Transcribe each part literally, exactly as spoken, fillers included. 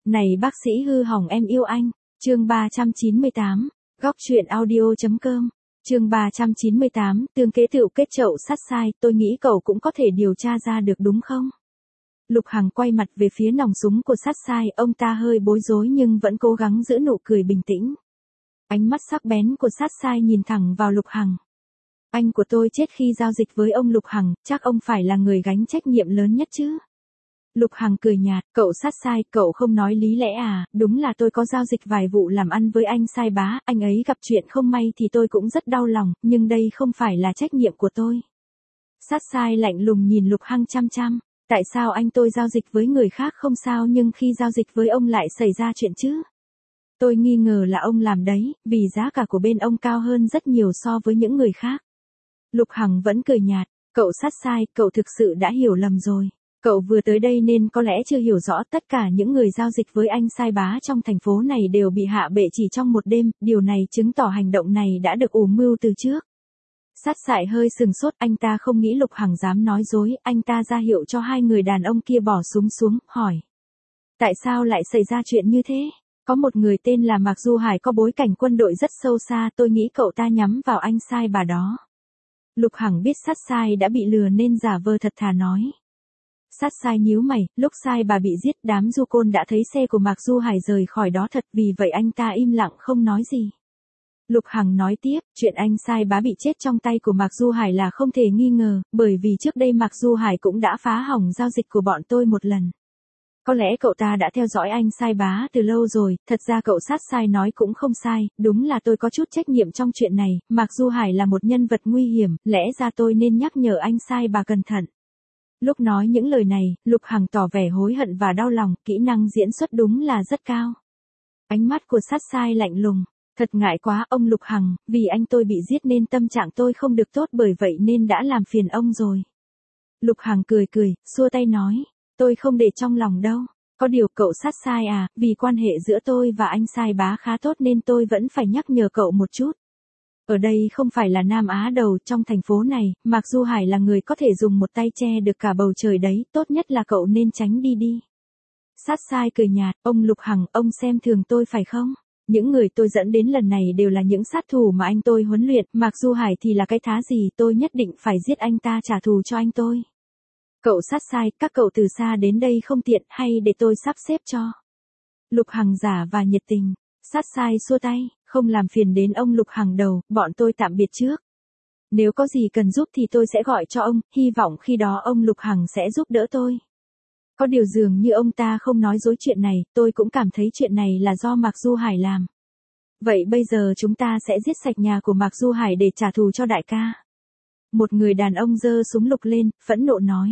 Này bác sĩ hư hỏng em yêu anh. Chương ba trăm chín mươi tám. Góc truyện audio.com. Chương ba trăm chín mươi tám, tương kế tựu kết chậu sát sai, tôi nghĩ cậu cũng có thể điều tra ra được đúng không? Lục Hằng quay mặt về phía nòng súng của sát sai, ông ta hơi bối rối nhưng vẫn cố gắng giữ nụ cười bình tĩnh. Ánh mắt sắc bén của sát sai nhìn thẳng vào Lục Hằng. Anh của tôi chết khi giao dịch với ông Lục Hằng, chắc ông phải là người gánh trách nhiệm lớn nhất chứ? Lục Hằng cười nhạt, cậu sát sai, cậu không nói lý lẽ à, đúng là tôi có giao dịch vài vụ làm ăn với anh sai bá, anh ấy gặp chuyện không may thì tôi cũng rất đau lòng, nhưng đây không phải là trách nhiệm của tôi. Sát sai lạnh lùng nhìn Lục Hằng chăm chăm, tại sao anh tôi giao dịch với người khác không sao nhưng khi giao dịch với ông lại xảy ra chuyện chứ? Tôi nghi ngờ là ông làm đấy, vì giá cả của bên ông cao hơn rất nhiều so với những người khác. Lục Hằng vẫn cười nhạt, cậu sát sai, cậu thực sự đã hiểu lầm rồi. Cậu vừa tới đây nên có lẽ chưa hiểu rõ tất cả những người giao dịch với anh sai bá trong thành phố này đều bị hạ bệ chỉ trong một đêm, điều này chứng tỏ hành động này đã được ủ mưu từ trước. Sát sại hơi sừng sốt, anh ta không nghĩ Lục Hằng dám nói dối, anh ta ra hiệu cho hai người đàn ông kia bỏ súng xuống, hỏi. Tại sao lại xảy ra chuyện như thế? Có một người tên là Mạc Du Hải có bối cảnh quân đội rất sâu xa, tôi nghĩ cậu ta nhắm vào anh sai bà đó. Lục Hằng biết sát sai đã bị lừa nên giả vờ thật thà nói. Sát sai nhíu mày, lúc sai bà bị giết đám du côn đã thấy xe của Mạc Du Hải rời khỏi đó thật, vì vậy anh ta im lặng không nói gì. Lục Hằng nói tiếp, chuyện anh sai bá bị chết trong tay của Mạc Du Hải là không thể nghi ngờ, bởi vì trước đây Mạc Du Hải cũng đã phá hỏng giao dịch của bọn tôi một lần. Có lẽ cậu ta đã theo dõi anh sai bá từ lâu rồi, thật ra cậu sát sai nói cũng không sai, đúng là tôi có chút trách nhiệm trong chuyện này, Mạc Du Hải là một nhân vật nguy hiểm, lẽ ra tôi nên nhắc nhở anh sai bà cẩn thận. Lúc nói những lời này, Lục Hằng tỏ vẻ hối hận và đau lòng, kỹ năng diễn xuất đúng là rất cao. Ánh mắt của sát sai lạnh lùng, thật ngại quá ông Lục Hằng, vì anh tôi bị giết nên tâm trạng tôi không được tốt bởi vậy nên đã làm phiền ông rồi. Lục Hằng cười cười, xua tay nói, tôi không để trong lòng đâu, có điều cậu sát sai à, vì quan hệ giữa tôi và anh sai bá khá tốt nên tôi vẫn phải nhắc nhở cậu một chút. Ở đây không phải là Nam Á đầu, trong thành phố này, Mạc Du Hải là người có thể dùng một tay che được cả bầu trời đấy, tốt nhất là cậu nên tránh đi đi. Sát sai cười nhạt, ông Lục Hằng, ông xem thường tôi phải không? Những người tôi dẫn đến lần này đều là những sát thủ mà anh tôi huấn luyện, Mạc Du Hải thì là cái thá gì, tôi nhất định phải giết anh ta trả thù cho anh tôi. Cậu sát sai, các cậu từ xa đến đây không tiện, hay để tôi sắp xếp cho. Lục Hằng giả và nhiệt tình. Sát sai xua tay, không làm phiền đến ông Lục Hằng đầu, bọn tôi tạm biệt trước. Nếu có gì cần giúp thì tôi sẽ gọi cho ông, hy vọng khi đó ông Lục Hằng sẽ giúp đỡ tôi. Có điều dường như ông ta không nói dối chuyện này, tôi cũng cảm thấy chuyện này là do Mạc Du Hải làm. Vậy bây giờ chúng ta sẽ giết sạch nhà của Mạc Du Hải để trả thù cho đại ca. Một người đàn ông giơ súng lục lên, phẫn nộ nói.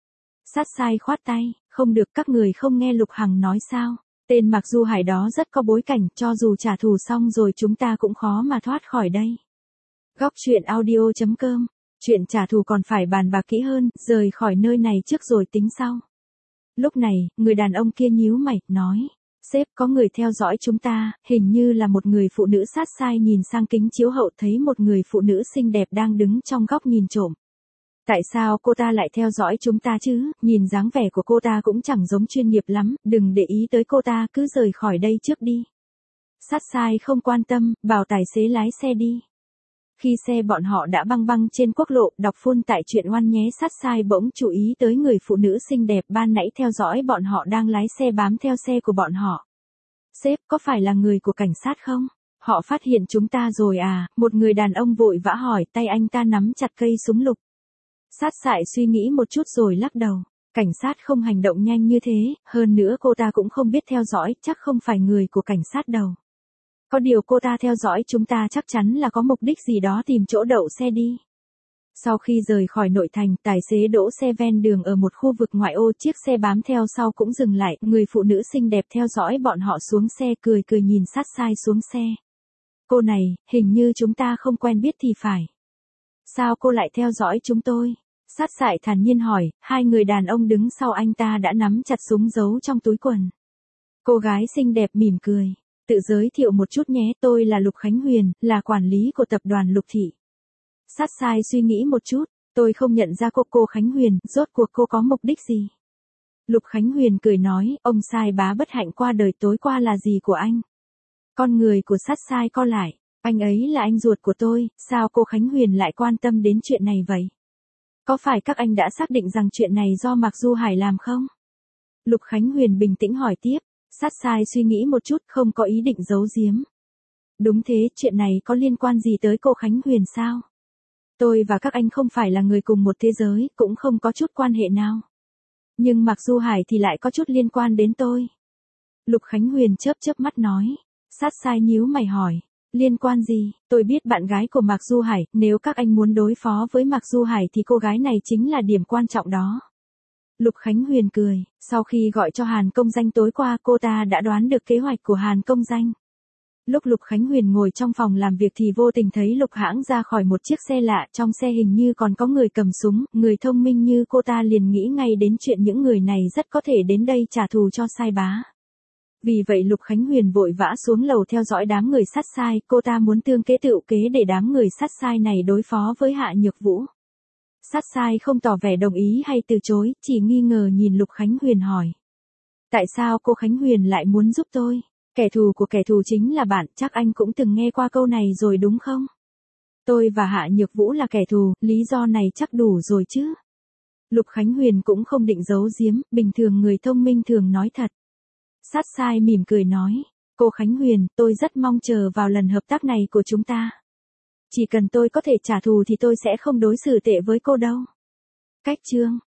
Sát sai khoát tay, không được, các người không nghe Lục Hằng nói sao? Tên Mạc Du Hải đó rất có bối cảnh, cho dù trả thù xong rồi chúng ta cũng khó mà thoát khỏi đây. Góc truyện audio.com. Chuyện trả thù còn phải bàn bạc kỹ hơn, rời khỏi nơi này trước rồi tính sau. Lúc này, người đàn ông kia nhíu mày, nói. Sếp, có người theo dõi chúng ta, hình như là một người phụ nữ. Sát sai nhìn sang kính chiếu hậu thấy một người phụ nữ xinh đẹp đang đứng trong góc nhìn trộm. Tại sao cô ta lại theo dõi chúng ta chứ, nhìn dáng vẻ của cô ta cũng chẳng giống chuyên nghiệp lắm, đừng để ý tới cô ta, cứ rời khỏi đây trước đi. Sát sai không quan tâm, bảo tài xế lái xe đi. Khi xe bọn họ đã băng băng trên quốc lộ, đọc phun tại chuyện oan nhé. Sát sai bỗng chú ý tới người phụ nữ xinh đẹp ban nãy theo dõi bọn họ đang lái xe bám theo xe của bọn họ. Sếp, có phải là người của cảnh sát không? Họ phát hiện chúng ta rồi à, một người đàn ông vội vã hỏi, tay anh ta nắm chặt cây súng lục. Sát sại suy nghĩ một chút rồi lắc đầu. Cảnh sát không hành động nhanh như thế, hơn nữa cô ta cũng không biết theo dõi, chắc không phải người của cảnh sát đâu. Có điều cô ta theo dõi chúng ta chắc chắn là có mục đích gì đó, tìm chỗ đậu xe đi. Sau khi rời khỏi nội thành, tài xế đỗ xe ven đường ở một khu vực ngoại ô, chiếc xe bám theo sau cũng dừng lại, người phụ nữ xinh đẹp theo dõi bọn họ xuống xe, cười cười nhìn sát sai xuống xe. Cô này, hình như chúng ta không quen biết thì phải. Sao cô lại theo dõi chúng tôi? Sát sại thản nhiên hỏi, hai người đàn ông đứng sau anh ta đã nắm chặt súng giấu trong túi quần. Cô gái xinh đẹp mỉm cười. Tự giới thiệu một chút nhé, tôi là Lục Khánh Huyền, là quản lý của tập đoàn Lục Thị. Sát sai suy nghĩ một chút, tôi không nhận ra cô cô Khánh Huyền, rốt cuộc cô có mục đích gì? Lục Khánh Huyền cười nói, ông sai bá bất hạnh qua đời tối qua là gì của anh? Con người của sát sai co lại, anh ấy là anh ruột của tôi, sao cô Khánh Huyền lại quan tâm đến chuyện này vậy? Có phải các anh đã xác định rằng chuyện này do Mạc Du Hải làm không? Lục Khánh Huyền bình tĩnh hỏi tiếp, sát sai suy nghĩ một chút không có ý định giấu giếm. Đúng thế, chuyện này có liên quan gì tới cô Khánh Huyền sao? Tôi và các anh không phải là người cùng một thế giới, cũng không có chút quan hệ nào. Nhưng Mạc Du Hải thì lại có chút liên quan đến tôi. Lục Khánh Huyền chớp chớp mắt nói. Sát sai nhíu mày hỏi. Liên quan gì? Tôi biết bạn gái của Mạc Du Hải, nếu các anh muốn đối phó với Mạc Du Hải thì cô gái này chính là điểm quan trọng đó. Lục Khánh Huyền cười, sau khi gọi cho Hàn Công Danh tối qua cô ta đã đoán được kế hoạch của Hàn Công Danh. Lúc Lục Khánh Huyền ngồi trong phòng làm việc thì vô tình thấy Lục Hãng ra khỏi một chiếc xe lạ, trong xe hình như còn có người cầm súng, người thông minh như cô ta liền nghĩ ngay đến chuyện những người này rất có thể đến đây trả thù cho sai bá. Vì vậy Lục Khánh Huyền vội vã xuống lầu theo dõi đám người sát sai, cô ta muốn tương kế tựu kế để đám người sát sai này đối phó với Hạ Nhược Vũ. Sát sai không tỏ vẻ đồng ý hay từ chối, chỉ nghi ngờ nhìn Lục Khánh Huyền hỏi. Tại sao cô Khánh Huyền lại muốn giúp tôi? Kẻ thù của kẻ thù chính là bạn, chắc anh cũng từng nghe qua câu này rồi đúng không? Tôi và Hạ Nhược Vũ là kẻ thù, lý do này chắc đủ rồi chứ? Lục Khánh Huyền cũng không định giấu giếm, bình thường người thông minh thường nói thật. Sát sai mỉm cười nói, cô Khánh Huyền, tôi rất mong chờ vào lần hợp tác này của chúng ta. Chỉ cần tôi có thể trả thù thì tôi sẽ không đối xử tệ với cô đâu. Cách chương